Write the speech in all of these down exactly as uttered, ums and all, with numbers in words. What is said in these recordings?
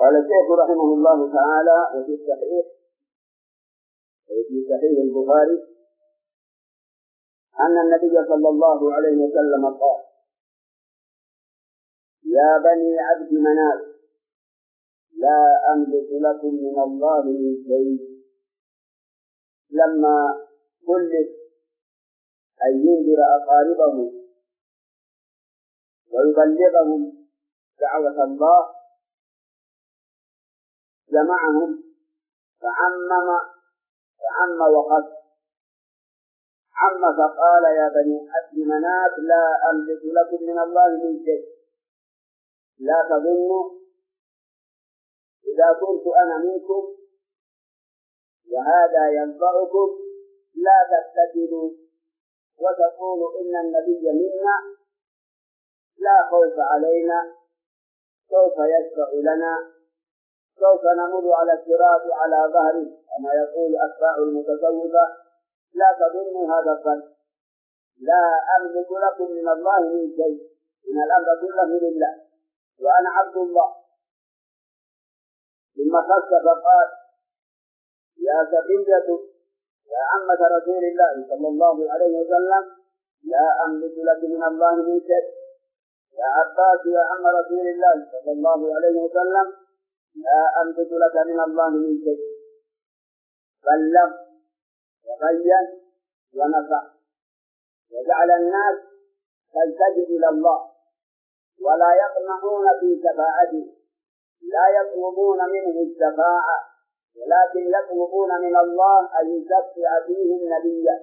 قال الشيخ رحمه الله تعالى وفي الصحيح وفي صحيح البخاري أن النبي صلى الله عليه وسلم قال: يا بني عبد مناف لا أملك لكم من الله من شيء، لما كلف أن ينذر أقاربه ويبلغهم دعوة الله جمعهم فعمم فعم وقص عم فقال: يا بني عبد مناف لا أملك لكم من الله من شيء، لا تظنوا إذا كنت أنا منكم وهذا ينفعكم لا تتكلوا وتقولوا إن النبي منا، لا خوف علينا، سوف يشفع لنا، سوف نمر على الصراط على ظهره كما يقول أتباع المتصوفة. لا تظنوا هذا الظن، لا أملك لكم من الله من شيء، إن الأمر كله لله وأنا عبد الله. ثم خص فقال: يا سفينة يا عمة رسول الله صلى الله عليه وسلم لا أملك لك من الله من شيء، يا عباس يا عم رسول الله صلى الله عليه وسلم لا أملك لك من الله من شيء. بلغ وبين ونصح وجعل الناس تلتجئ إلى الله ولا يطمعون في شفاعته، لا يطلبون منه الشفاعة ولكن يطلبون من الله أن يشفع فيهم نبيا.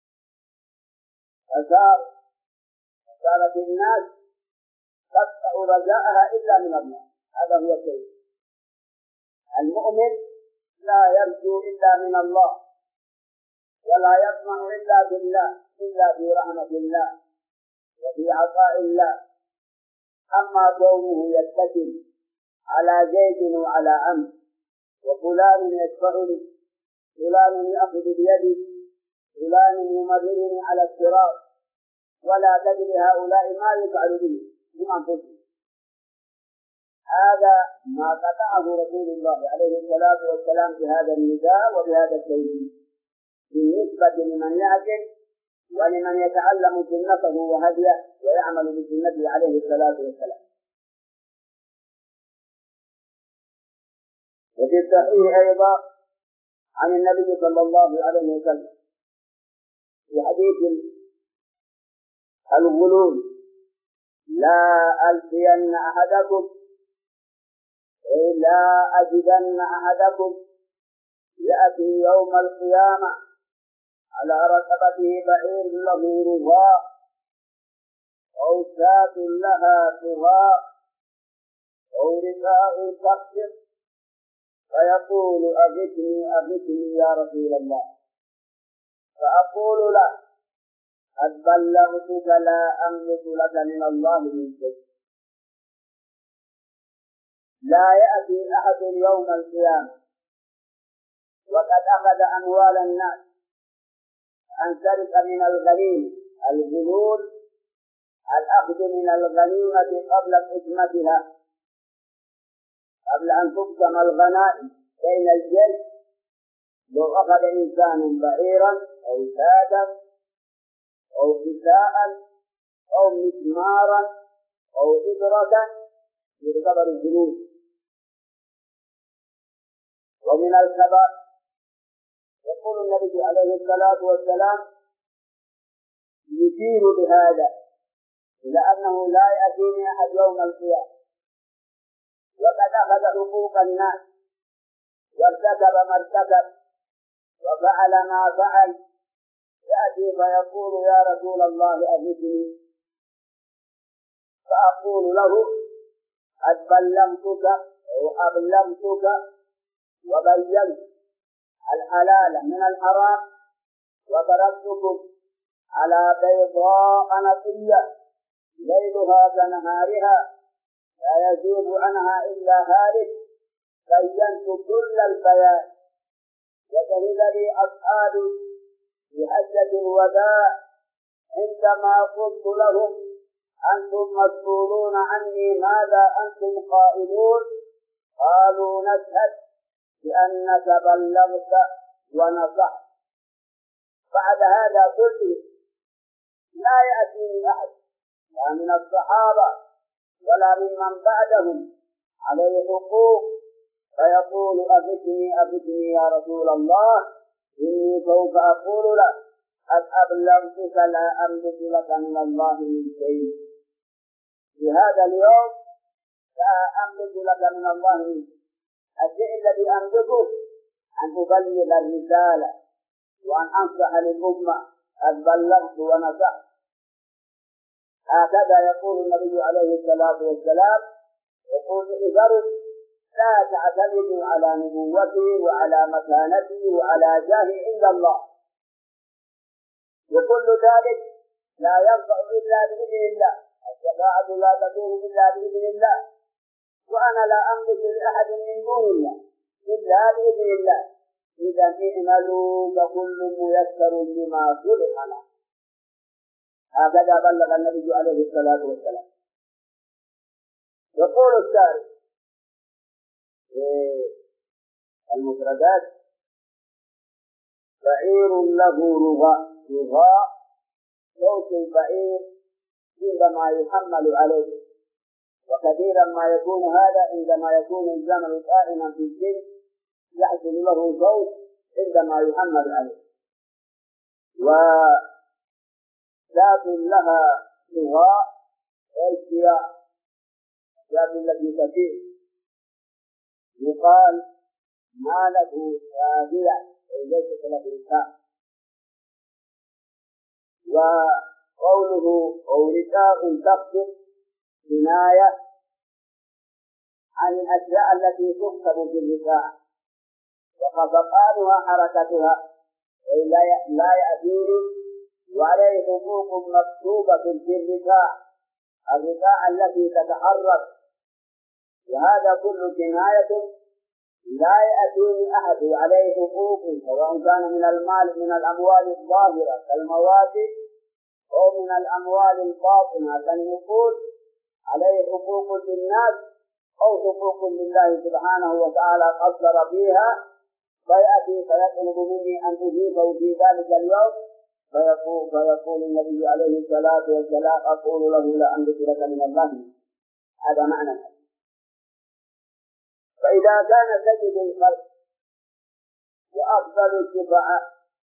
فصار صارت الناس تقطع رجاءها إلا من الله. هذا هو الشيء. المؤمن لا يرجو إلا من الله ولا يطمع إلا بالله، إلا في رحمة الله وفي عطاء الله. أما كونه يتكل على زيد وعلى عمرو وفلان يشفعني، فلان يأخذ بيدي، فلان يمررني على الصراط، ولا تدري هؤلاء ما يفعل به من أنفسهم، هذا ما قطعه رسول الله عليه الصلاة والسلام بهذا النداء وبهذا التوجيه بالنسبة لمن يعقل ولمن يتعلم سنته وهديه ويعمل بسنته عليه الصلاة والسلام. وفي الصحيح أيضا عن النبي صلى الله عليه وسلم في حديث الغلول: لا ألقين أحدكم أي لا أجدن أحدكم يأتي يوم القيامة على رقبته بعير له رغاء أو شاة لها طغاء أو رداء تقصر فيقول: أغثني أغثني يا رسول الله، فأقول له: قد بلغتك لا أملك لك من الله من شيء. لا يأتي أحد يوم القيامة وقد أخذ أموال الناس أن ترث من الغنيمة، الغلول الأخذ من الغنيمة قبل قسمتها، قبل أن تقسم الغنائم بين الجيش. لو أخذ إنسان بعيرا أو سادا أو كساء أو مسمارا أو إبرة يعتبر الجنود. ومن الكبائر يقول النبي عليه الصلاة والسلام يشير بهذا إلى أنه لا يأتيني أحد يوم القيامة وقد أخذ حقوق الناس وارتكب ما ارتكب وفعل ما فعل، يأتي فيقول: يا رسول الله أغثني، فأقول له: قد بلغتك وأبلغتك وبينت الحلال من الحرام وتركتكم على بيضاء نقية ليلها كنهارها لا يزيغ عنها إلا هالك، بينت كل البيان. وشهد لي أصحابي في حجة الوداع عندما قلت لهم: أنتم مسؤولون عني، ماذا أنتم قائلون؟ قالوا نشهد بأنك بلغت ونصحت. بعد هذا كله لا يأتيني أحد لا من الصحابة ولا ممن بعدهم عليه حقوق فيقول أفتني أفتني يا رسول الله، إني سوف أقول لك قد أبلغتك لا أملك لك من الله من شيء. في هذا اليوم لا أملك لك من الله من شيء. الشيء الذي أملكه أن أبلغ الرسالة وأن أنصح للأمة، قد بلغت ونصحت. هكذا يقول النبي عليه الصلاة والسلام، يقول لذر لا تعتمدوا على نبوته وعلى مكانته وعلى جاهه عند الله، وكل ذلك لا ينفع إلا بإذن الله، الشفاعة لا تكون إلا بإذن الله، وأنا لا أملك لأحد من دون الله إلا بإذن الله. إذا اعملوا فكل ميسر لما خلق له. هكذا بلغ النبي عليه الصلاة والسلام. يقول الشارع في المفردات: بعير له رغاء. رغاء صوت البعير عندما يحمل عليه، وكثيرا ما يكون هذا عندما يكون الجمل قائما في الجن يحصل له صوت عندما يحمل عليه. وذات لها رغاء والسياء، ذات التي تسير يقال ما له رابية أي ليست له لسان. وقوله أو رساء تخطر كناية عن الأشياء التي تكتب في الرساء، وخفقانها حركتها أي لا يأتيه وعليه حقوق مكتوبة في الرساء، الرساء التي تتحرك. وهذا كل كناية لا يأتيه أحد عليه حقوق، سواء كان من المال من الأموال الظاهرة كالمواشي أو من الأموال الباطنة كالنقود، عليه حقوق للناس أو حقوق لله سبحانه وتعالى قدر فيها، فيأتي فيطلب مني أن أجيبه في ذلك اليوم، فيقول, فيقول النبي عليه الصلاة والسلام أقول له لا أملك لك من الله. هذا معنى الحديث. فإذا كان سيد الخلق وأفضل الشفعاء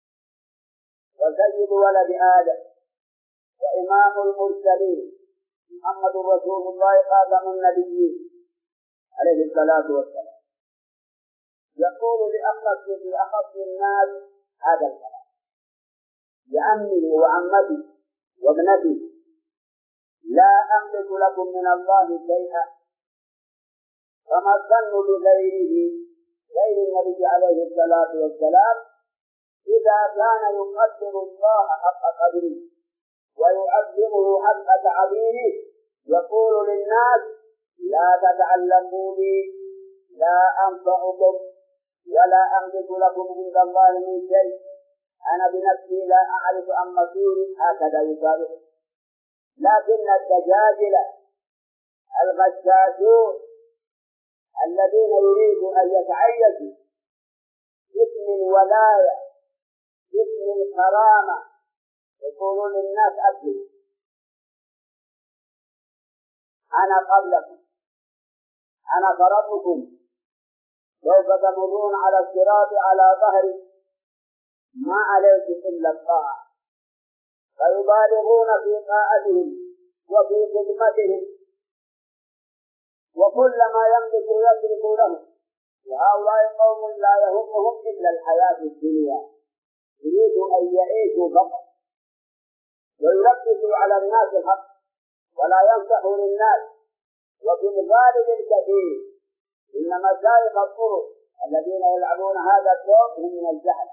وسيد ولد آدم وإمام المرسلين محمد رسول الله خاتم النبيين عليه الصلاة والسلام، يقول لأخص لأخص الناس هذا الكلام: لعمه وعمته وابنته لا أملك لكم من الله شيئا. فما الظن بغيره غير النبي عليه الصلاة والسلام إذا كان يقدر الله حق قدره ويعظمه حق تعظيمه، يقول للناس لا تتعلموا لي، لا أنفعكم ولا أملك لكم عند الله من شيء، أنا بنفسي لا أعرف عن مصيري. هكذا يصرح. لكن الدجاجلة الغشاشون الذين يريدوا أن يتعيشوا باسم الولاية باسم الكرامة يقولون للناس أكلوا، أنا قبلكم، أنا فرطكم، سوف تمرون على الصراط على ظهري، ما عليكم إلا الطاعة. فيبالغون في طاعتهم وفي خدمتهم، وكل ما يملك يترك له. وهؤلاء قوم لا يهمهم إلا الحياة الدنيا، يريدوا أن يعيشوا فقط ويركزوا على الناس الحق ولا ينصحوا للناس. وفي الغالب الكثير إن مشايخ الطرق الذين يلعبون هذا الدور هم من الجهل،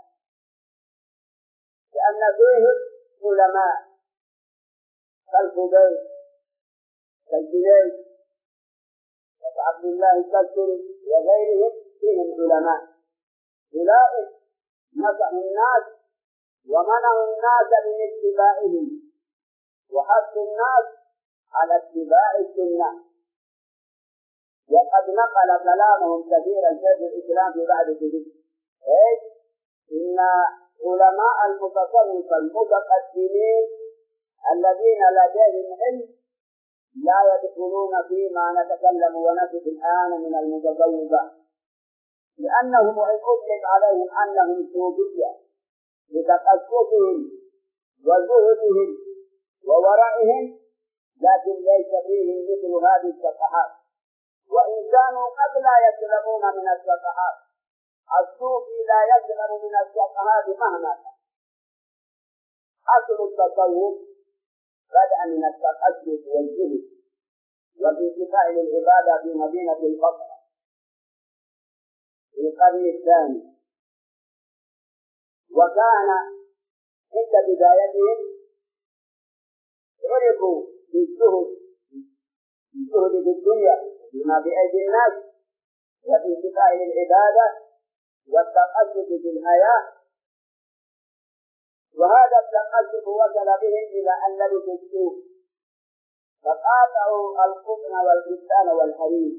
لأن فيهم علماء كالفضيل كالجليل وعبد الله الكسري وغيرهم، فيهم علماء أولئك نصحوا الناس ومنعوا الناس من اتباعهم وحثوا الناس على اتباع السنة. وقد نقل كلامهم كثيرا شيخ الإسلام في بعض كتبه إيش؟ إن علماء المتصوف المتقدمين الذين لديهم علم لا يدخلون فيما نتكلم ونقف الآن من المتصوفة، لأنهم إن أطلق عليهم أنهم صوفية لتقصفهم وزهدهم وورعهم، لكن ليس فيهم مثل هذه الصفحات، وإن كانوا قد لا يسلمون من الصفحات. الصوفي لا يسلم من الصفحات مهما كان. أصل التصوف بدأ من التقصف والزهد وانتفاع العبادة في مدينة البصرة في القرن الثاني، وكان عند بدايتهم عرفوا بالزهد الزهد في الدنيا بما بأيدي الناس وانتفاع العبادة والتقصف في الحياة، وهذا التقصف وصل بهم إلى أن لبسوا السوق فقاطعوا القطن والكتان والحرير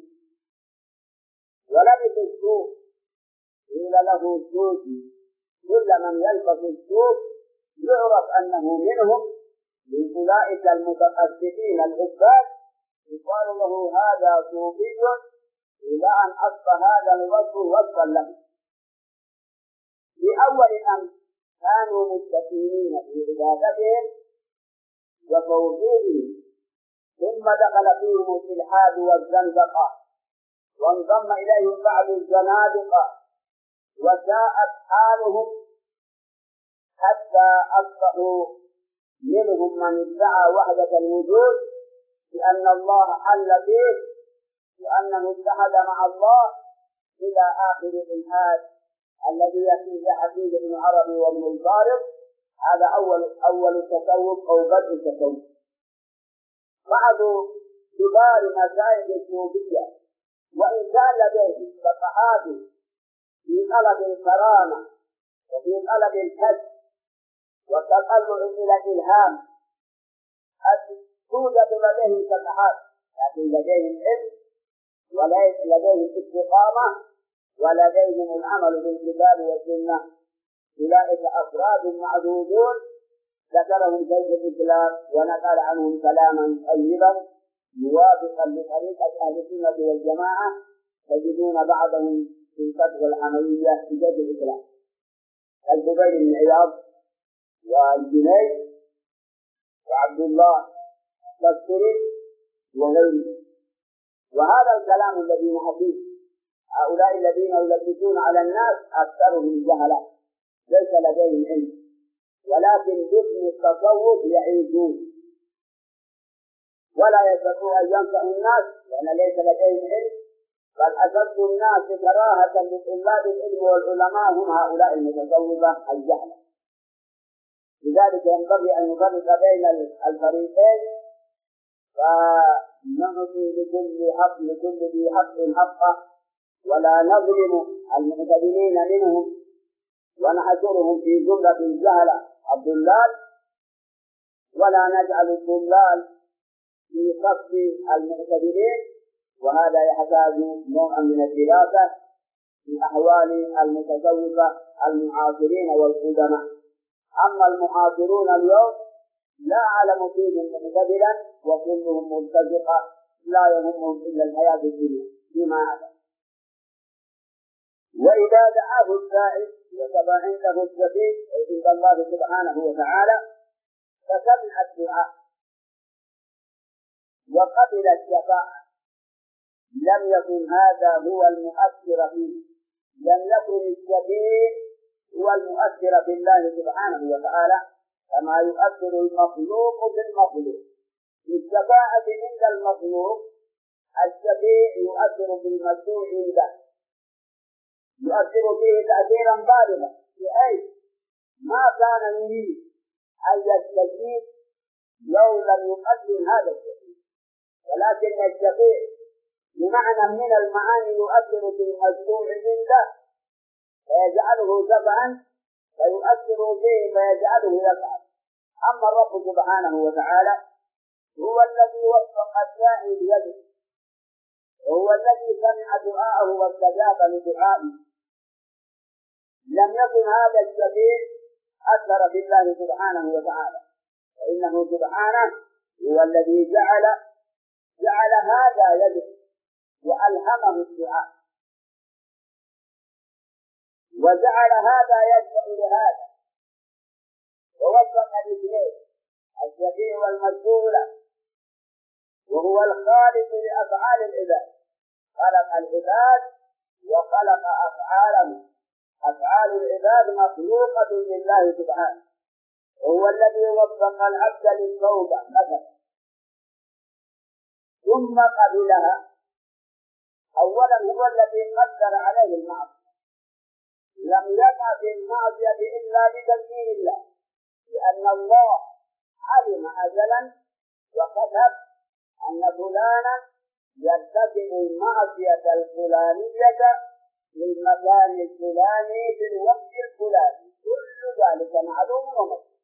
ولبسوا السوق. قيل له صوفي، كل من يلبس السوق يعرف أنه منهم، من أولئك المتقصفين العباد، يقال له هذا صوفي، إلى أن أصبح هذا الوصف وصفا له. في أول الأمر كانوا مستقيمين في عبادتهم وتوحيدهم، ثم دخل فيهم الإلحاد والزندقة، وانضم إليهم بعض الزنادقة، وساءت حالهم حتى أصبحوا منهم من ادعى وحدة الوجود بأن الله حل به، وأنه اتحد مع الله، إلى آخر الإلحاد الذي يأتي حفيد ابن عربي وابن الفارض. هذا أول أول التصوف أو بدء التصوف. بعض كبار مشايخ الصوفية وإن كان لديه صفحات في طلب الكرامة وفي طلب الكشف والتطلع إلى الإلهام، توجد لديه صفحات، لكن لديه العلم وليس لديه الاستقامة ولديهم العمل بالكتاب والسنة. أولئك أفراد معدودون ذكرهم شيخ الإسلام ونقل عنهم كلاما طيبا موافقا لطريقة أهل السنة والجماعة، تجدون بعضهم في الفتوى العملية في شيخ الإسلام الفضيل بن عياض والجنيد وعبد الله التذكري وغيره. وهذا الكلام الذي نحكيه هؤلاء الذين يلبسون على الناس أكثرهم جهلا ليس لديهم علم، ولكن باسم التصوف يعيشون ولا يستطيعون أن ينفعوا الناس لأن ليس لديهم علم، بل أشد الناس كراهة لطلاب العلم والعلماء هم هؤلاء المتصوفة الجهلة. لذلك ينبغي أن نفرق بين الفريقين، فنعطي لكل حق لكل ذي حق حقه، ولا نظلم المعتدلين منهم ونحشرهم في جملة الجهلة الضلال، ولا نجعل الضلال في صف المعتدلين، وهذا يحتاج نوعا من الدراسة في أحوال المتصوفة المعاصرين والقدماء. أما المعاصرون اليوم لا أعلم فيهم معتدلا وكلهم مرتزقة لا يهمهم إلا الحياة الدنيا فيما أعلم. وإذا دعاه السائل وتبع عنده السفير عند الله سبحانه وتعالى فسمع الدعاء وقبل الشفاعة، لم يكن هذا هو المؤثر فيه، لم يكن الشفيع هو المؤثر في الله سبحانه وتعالى كما يؤثر المخلوق في المخلوق. في الشفاعة عند المخلوق الشفيع يؤثر بالمشروع عنده، يؤثر فيه تأثيرا بالغا، بحيث ما كان يريد أن يستجيب لو لم يقدم هذا الشفيع، ولكن الشفيع بمعنى من المعاني يؤثر في المشروع عنده فيجعله شفعا فيؤثر فيه فيجعله يفعل. أما الرب سبحانه وتعالى هو الذي وفق الداعي بيده، وهو الذي سمع دعاءه واستجاب لدعائه. لم يكن هذا الشفيع أثر بالله سبحانه وتعالى، فإنه سبحانه هو الذي جعل جعل هذا يدعو وألهمه الدعاء، وجعل هذا يدعو لهذا، ووفق الاثنين الشفيع والمسؤول، وهو الخالق لأفعال العباد، خلق العباد وخلق أفعالهم. أفعال العباد مخلوقة لله سبحانه، وهو الذي وفق العبد للتوبة مثلا ثم قبلها. أولا هو الذي قدر عليه المعصية، لم يقع في المعصية إلا بتدبير الله، لأن الله علم أزلا وكتب أن فلانا يرتكب المعصية الفلانية للمكان الفلاني في الوقت الفلاني، كل ذلك معلوم ومكتوب،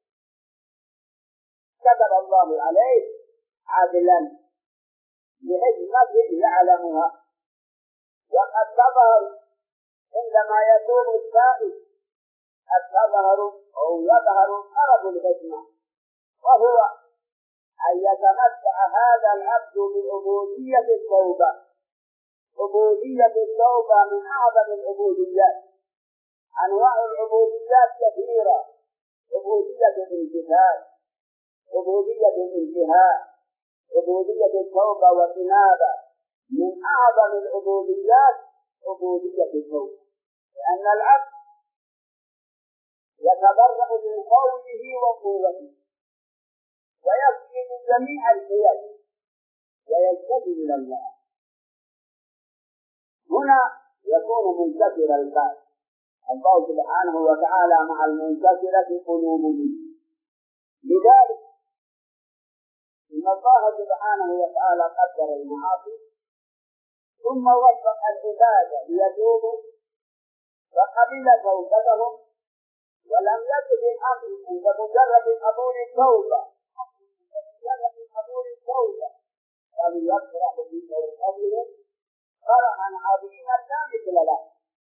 كتب الله عليه عدلا لحكمة يعلمها. وقد تظهر عندما يكون السائل، قد تظهر أو يظهر طرف الحكمة، وهو أن يتمتع هذا العبد بعبودية التوبة. عبودية التوبة من أعظم العبوديات، أنواع العبوديات كثيرة: عبودية الامتثال، عبودية الانتهاء، عبودية التوبة والإنابة. من أعظم العبوديات عبودية التوبة، لأن العبد يتبرأ من قوله وقوته ويفقد جميع الحيل ويلتجئ إلى الله. هنا يكون منكسر الباب، الله سبحانه وتعالى مع المنكسرة قلوبهم. لذلك إن الله سبحانه وتعالى قدر المعاصي ثم وفق العباد ليتوبوا فقبل توبتهم، ولم يكن الأمر عند مجرد قبول التوبة مجرد قبول التوبة بل يفرح بتوبتهم فرحا عظيما لا مثل له.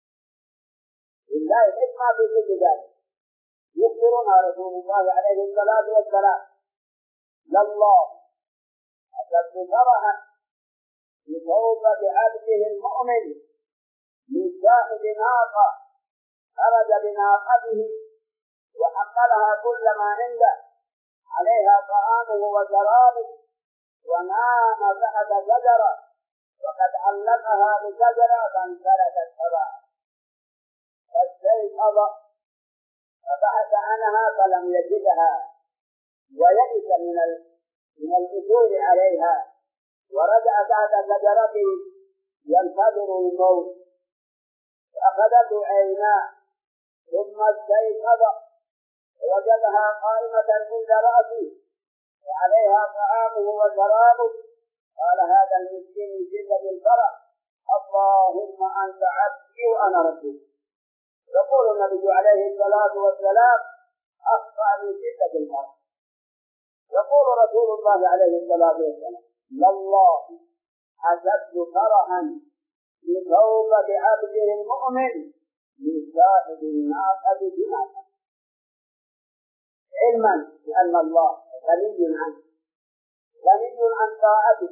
لله الحكمة في كل ذلك. يخبرنا رسول الله عليه الصلاة والسلام: لله أشد فرحا بتوبة عبده المؤمن من صاحب ناقة خرج بناقته وحملها كل ما عنده، عليها طعامه وشرابه، ونام تحت شجرة وقد علقها بشجرة فانفلتت هواء، فاستيقظ فبحث عنها فلم يجدها ويئس من من العثور عليها، ورجع تحت شجرته ينتظر الموت، فأخذته عيناه ثم استيقظ ووجدها قائمة عند رأسه وعليها طعامه وشرابه. قال هذا المسكين من شدة الفرح: اللهم أنت عبدي وأنا رسولك. يقول النبي عليه الصلاة والسلام: أخطأ من شدة الفرح. يقول رسول الله عليه الصلاة والسلام: لله أشد فرحا بتوبة عبده المؤمن من صاحب الناقة بناقته، علما بأن الله غني عنه، غني عن طاعته،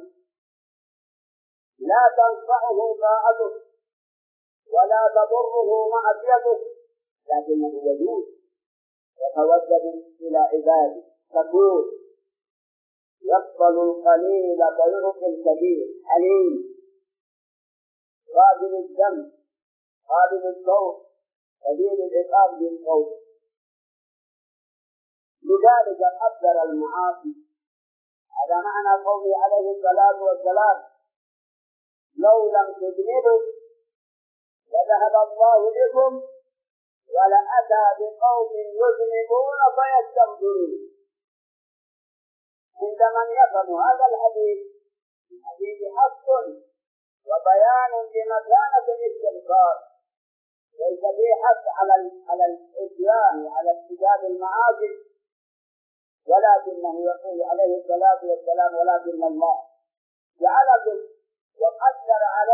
لا تنفعه طاعته ولا تضره معصيته، لكنه يجوز يتوجه إلى عباده شكور، يقبل القليل ويعطي الكثير، حليم، قابل الذنب، قابل الصوت، شديد العقاب بالقول. لذلك قدر المعاصي. هذا معنى قوله عليه الصلاة والسلام: لو لم تذنبوا لذهب الله بكم ولأتى بقوم يذنبون فيستغفرون. عندما يفهم هذا الحديث الحديث حق وبيان بمكانة الاستغفار، ليس فيه حث على على العصيان على ارتكاب المعاصي، ولكنه يقول عليه الصلاة والسلام: ولكن الله جعلكم وقدر عليكم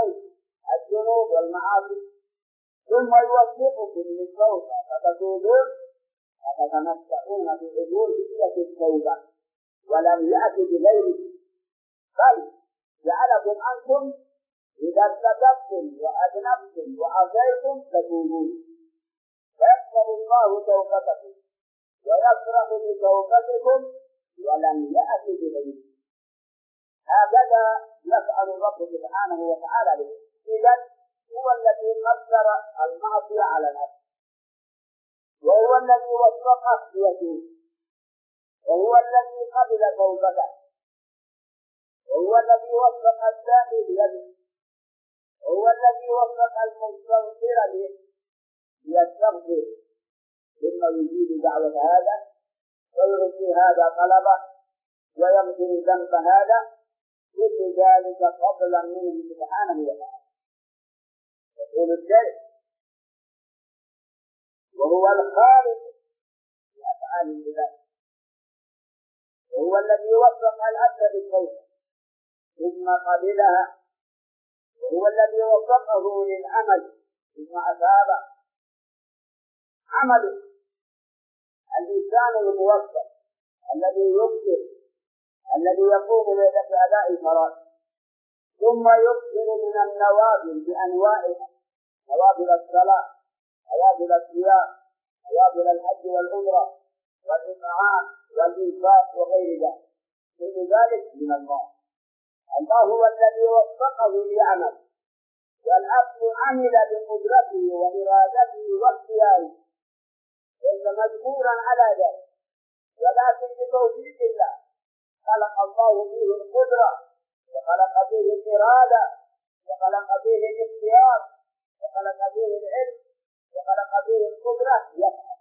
والمعاصي ثم يوفقكم للتوبة فتتوبون فتتمتعون بعبودية التوبة ولم يأتي بغيره، بل جعلكم أنتم إذا ارتكبتم وأذنبتم وعصيتم تتوبون، فيقبل الله توبتكم ويفرح بتوبتكم ولم يأتي بغيره. هكذا يفعل الرب سبحانه وتعالى به. إذن هو الذي قدر المعصية على نفسه، وهو الذي وفقه ليتوب، وهو الذي قبل توبته، وهو الذي وفق الداعي بيده، وهو الذي وفق المستغفر به ليستغفر، ثم يجيب دعوة هذا ويعطي هذا طلبه ويغفر ذنب هذا، كل ذلك فضلا منه سبحانه وتعالى. يقول الشيخ: وهو الخالق لأفعال العباد، وهو الذي وفق العبد بالتوبة ثم قبلها، وهو الذي وفقه للعمل ثم أثابه. عمله الإنسان الموفق الذي يكثر، الذي يقوم بأداء الفرائض ثم يكثر من النوافل بأنواعها، نوافل الصلاة، نوافل الصيام، نوافل الحج والعمرة والإطعام والإنفاق وغير ذلك، كل ذلك من الله. الله هو الذي وفقه ليعمل، والعبد عمل بقدرته وإرادته واختياره، ليس مجبورا على ذلك، ولكن بتوفيق الله خلق الله فيه القدرة، وخلق فيه الإرادة، وخلق فيه الاختيار، وخلق فيه العلم، وخلق فيه القدرة يفعل.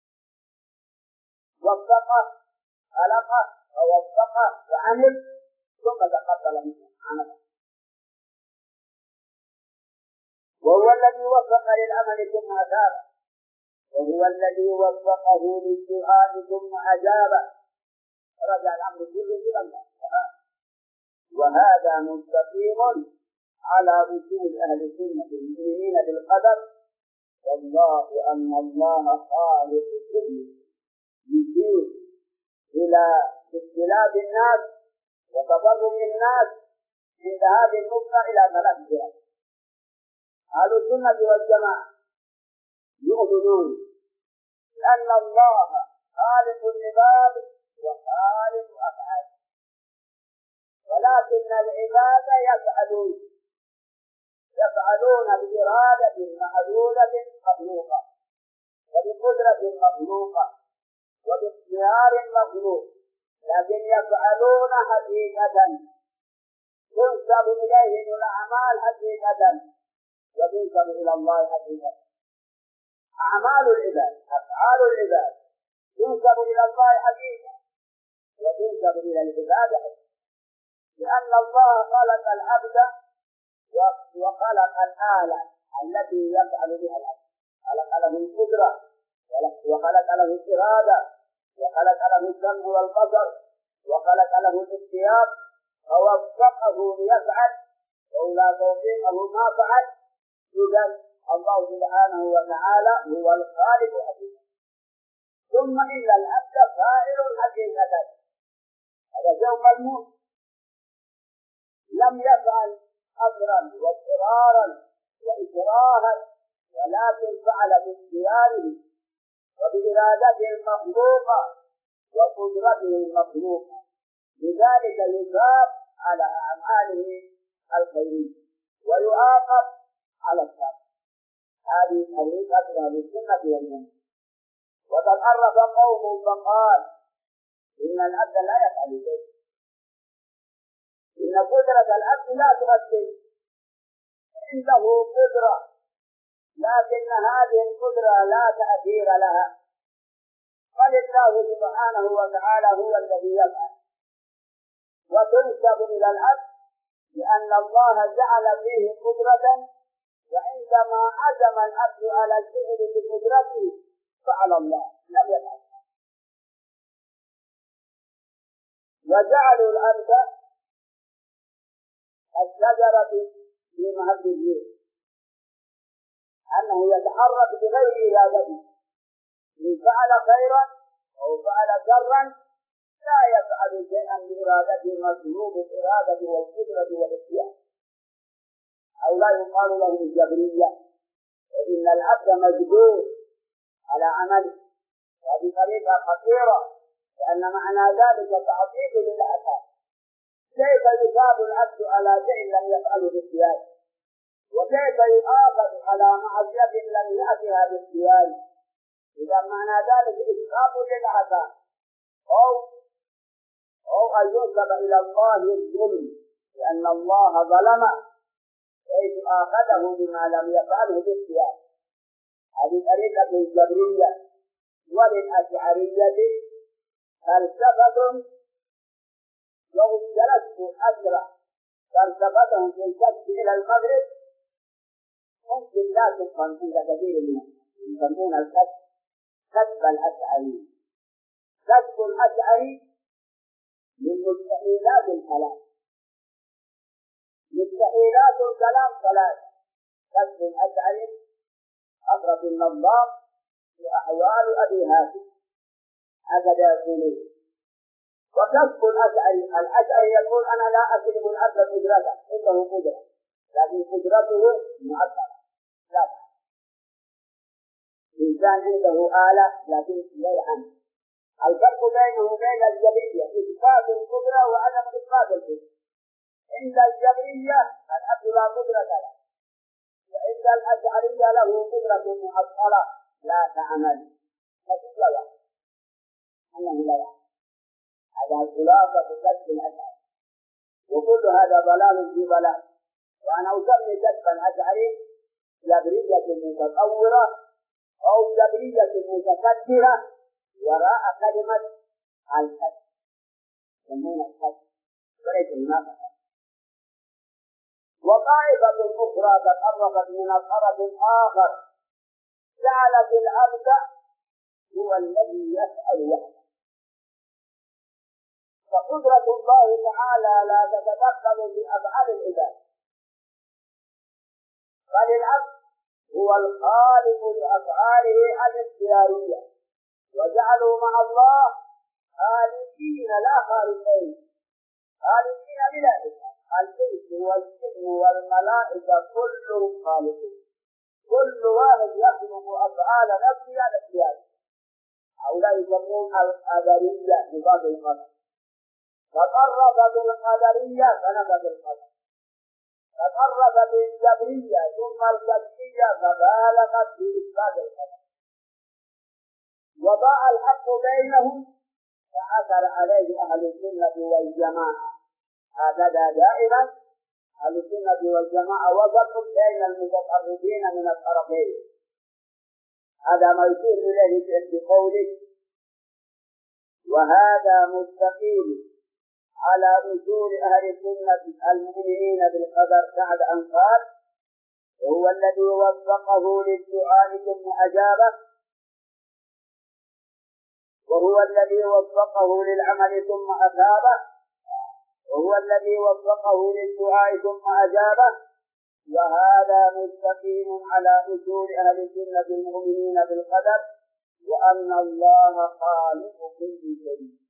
وفقه، خلقه ووفقه وعمل، ثم تقبل منه عمله. وهو الذي وفق للعمل ثم أثابه، وهو الذي وفقه للدعاء ثم أجابه، رجع الأمر كله إلى الله. وهذا مستقيم على أصول أهل السنة المؤمنين بالقدر، والله أن الله خالق كل يشير إلى اختلاف الناس وتفرق الناس من ذهاب النصر إلى ثلاث فرق. أهل السنة والجماعة يؤمنون أن الله خالق العباد وخالق أفعال، ولكن العباد يفعلون يفعلون بإرادة محدودة مخلوقة، وبقدرة مخلوقة، وباختيار مخلوق، لكن يفعلون حقيقة، تنسب إليهم الأعمال حقيقة وتنسب إلى الله حقيقة. أعمال العباد، أفعال العباد تنسب إلى الله حقيقة وتنسب إلى العباد حقيقة، لأن الله خلق العبد وخلق الآلة التي يفعل بها العبد، خلق له القدرة وخلق له الإرادة وخلق له السمع والبصر وخلق له الاختيار، فوفقه ليفعل، وإذا توفيقه ما فعل. إذن الله سبحانه وتعالى هو الخالق حقيقة، ثم إن العبد فاعل حقيقة، هذا شيء ملموس، لم يفعل أمرا واضطرارا وإكراها، ولكن فعل باختياره وبإرادته المخلوقة وقدرته المخلوقة، لذلك يثاب على أعماله الخيرية ويعاقب على الشر. هذه طريقة أهل السنة والجماعة. وقد عرف قوم فقال إن العبد لا يفعل شيء، إن قدرة العبد لا تؤثر، عنده قدرة لكن هذه القدرة لا تأثير لها، بل الله سبحانه وتعالى هو الذي يفعل، وتنسب إلى العبد لأن الله جعل فيه قدرة، وعندما عزم العبد على الفعل بقدرته فعل الله لم يفعل. وجعلوا العبد الشجرة في مهد الليل، أنه يتحرك بغير إرادته، إن فعل خيرا أو فعل شرا لا يفعل شيئا بإرادته مطلوب الإرادة والقدرة والاختيار، أو لا يقال له الجبرية، وإن العبد مجبور على عمله، وهذه طريقة خطيرة، لأن معنى ذلك تعطيل للأثار. كيف يثاب العبد على شيء لم يفعله باختياره؟ وكيف يؤاخذ على معصية لم يأتها باختياره؟ إذا معنى ذلك إسقاط للعذاب، أو أو أن ينسب إلى الله الظلم، لأن الله ظلم حيث آخذه بما لم يفعله باختياره. هذه طريقة الجبرية. وللأشعرية فلسفة لو جلست أجرى فلسفتهم في الكشف إلى المغرب ممكن لا تفهم عند كثير منهم، يسمون الكشف كشف الأشعري. كشف الأشعري من مستحيلات الكلام. مستحيلات الكلام ثلاث: كشف الأشعري، أطرف النظام، وأحوال أبي هاشم، هكذا يقولون. وكشف الأشعري، الأشعري يقول أنا لا أسلب العبد قدرته، عنده قدرة لكن قدرته معطلة، لا إنسان عنده آلة لكن غير عنه. الفرق بينه وبين الجبرية إثبات القدرة وعدم إثبات القدرة. عند الجبرية العبد لا قدرة له، وعند الأشعرية له قدرة معطلة لا تعمل، فكل واحد أنه لا يعمل. هذا الخلاصة في كشف الأشعري، وكل هذا ضلال في ضلال. وأنا أسمي كشف الأشعري جبرية متطورة أو جبرية متكبرة وراء كلمة الكشف، يسمون الكشف وليس المنافقة. وطائفة أخرى تقربت من الطرف الآخر، جعلت العبد هو الذي يفعل وحده، فقدرة الله تعالى لا تتدخل في أفعال العباد، بل العبد هو الخالق لأفعاله الاختيارية، وجعلوا مع الله خالقين لا خالقين، خالقين بلا إله. الإنس والجن والملائكة كلهم خالقين، كل واحد يخلق أفعال نفسه على اختياره. هؤلاء يسمون القدرية نفاذ القدر، تقرب بالقدرية فنفذ القدر، تقرب بالجبرية ثم الكشفية فبالغت في إثبات القدر. وضاع الحق بينهم فعثر عليه أهل السنة والجماعة. هكذا دائما أهل السنة والجماعة وسط بين المتقربين من الطرفين. هذا ما يشير إليه في قوله وهذا مستقيم على أصول أهل السنة المؤمنين بالقدر، بعد أن قال هو الذي وفقه للدعاء ثم أجابه، وهو الذي وفقه للعمل ثم أثابه، وهو الذي وفقه للدعاء ثم أجابه. وهذا مستقيم على أصول أهل السنة المؤمنين بالقدر، وأن الله خالق كل شيء.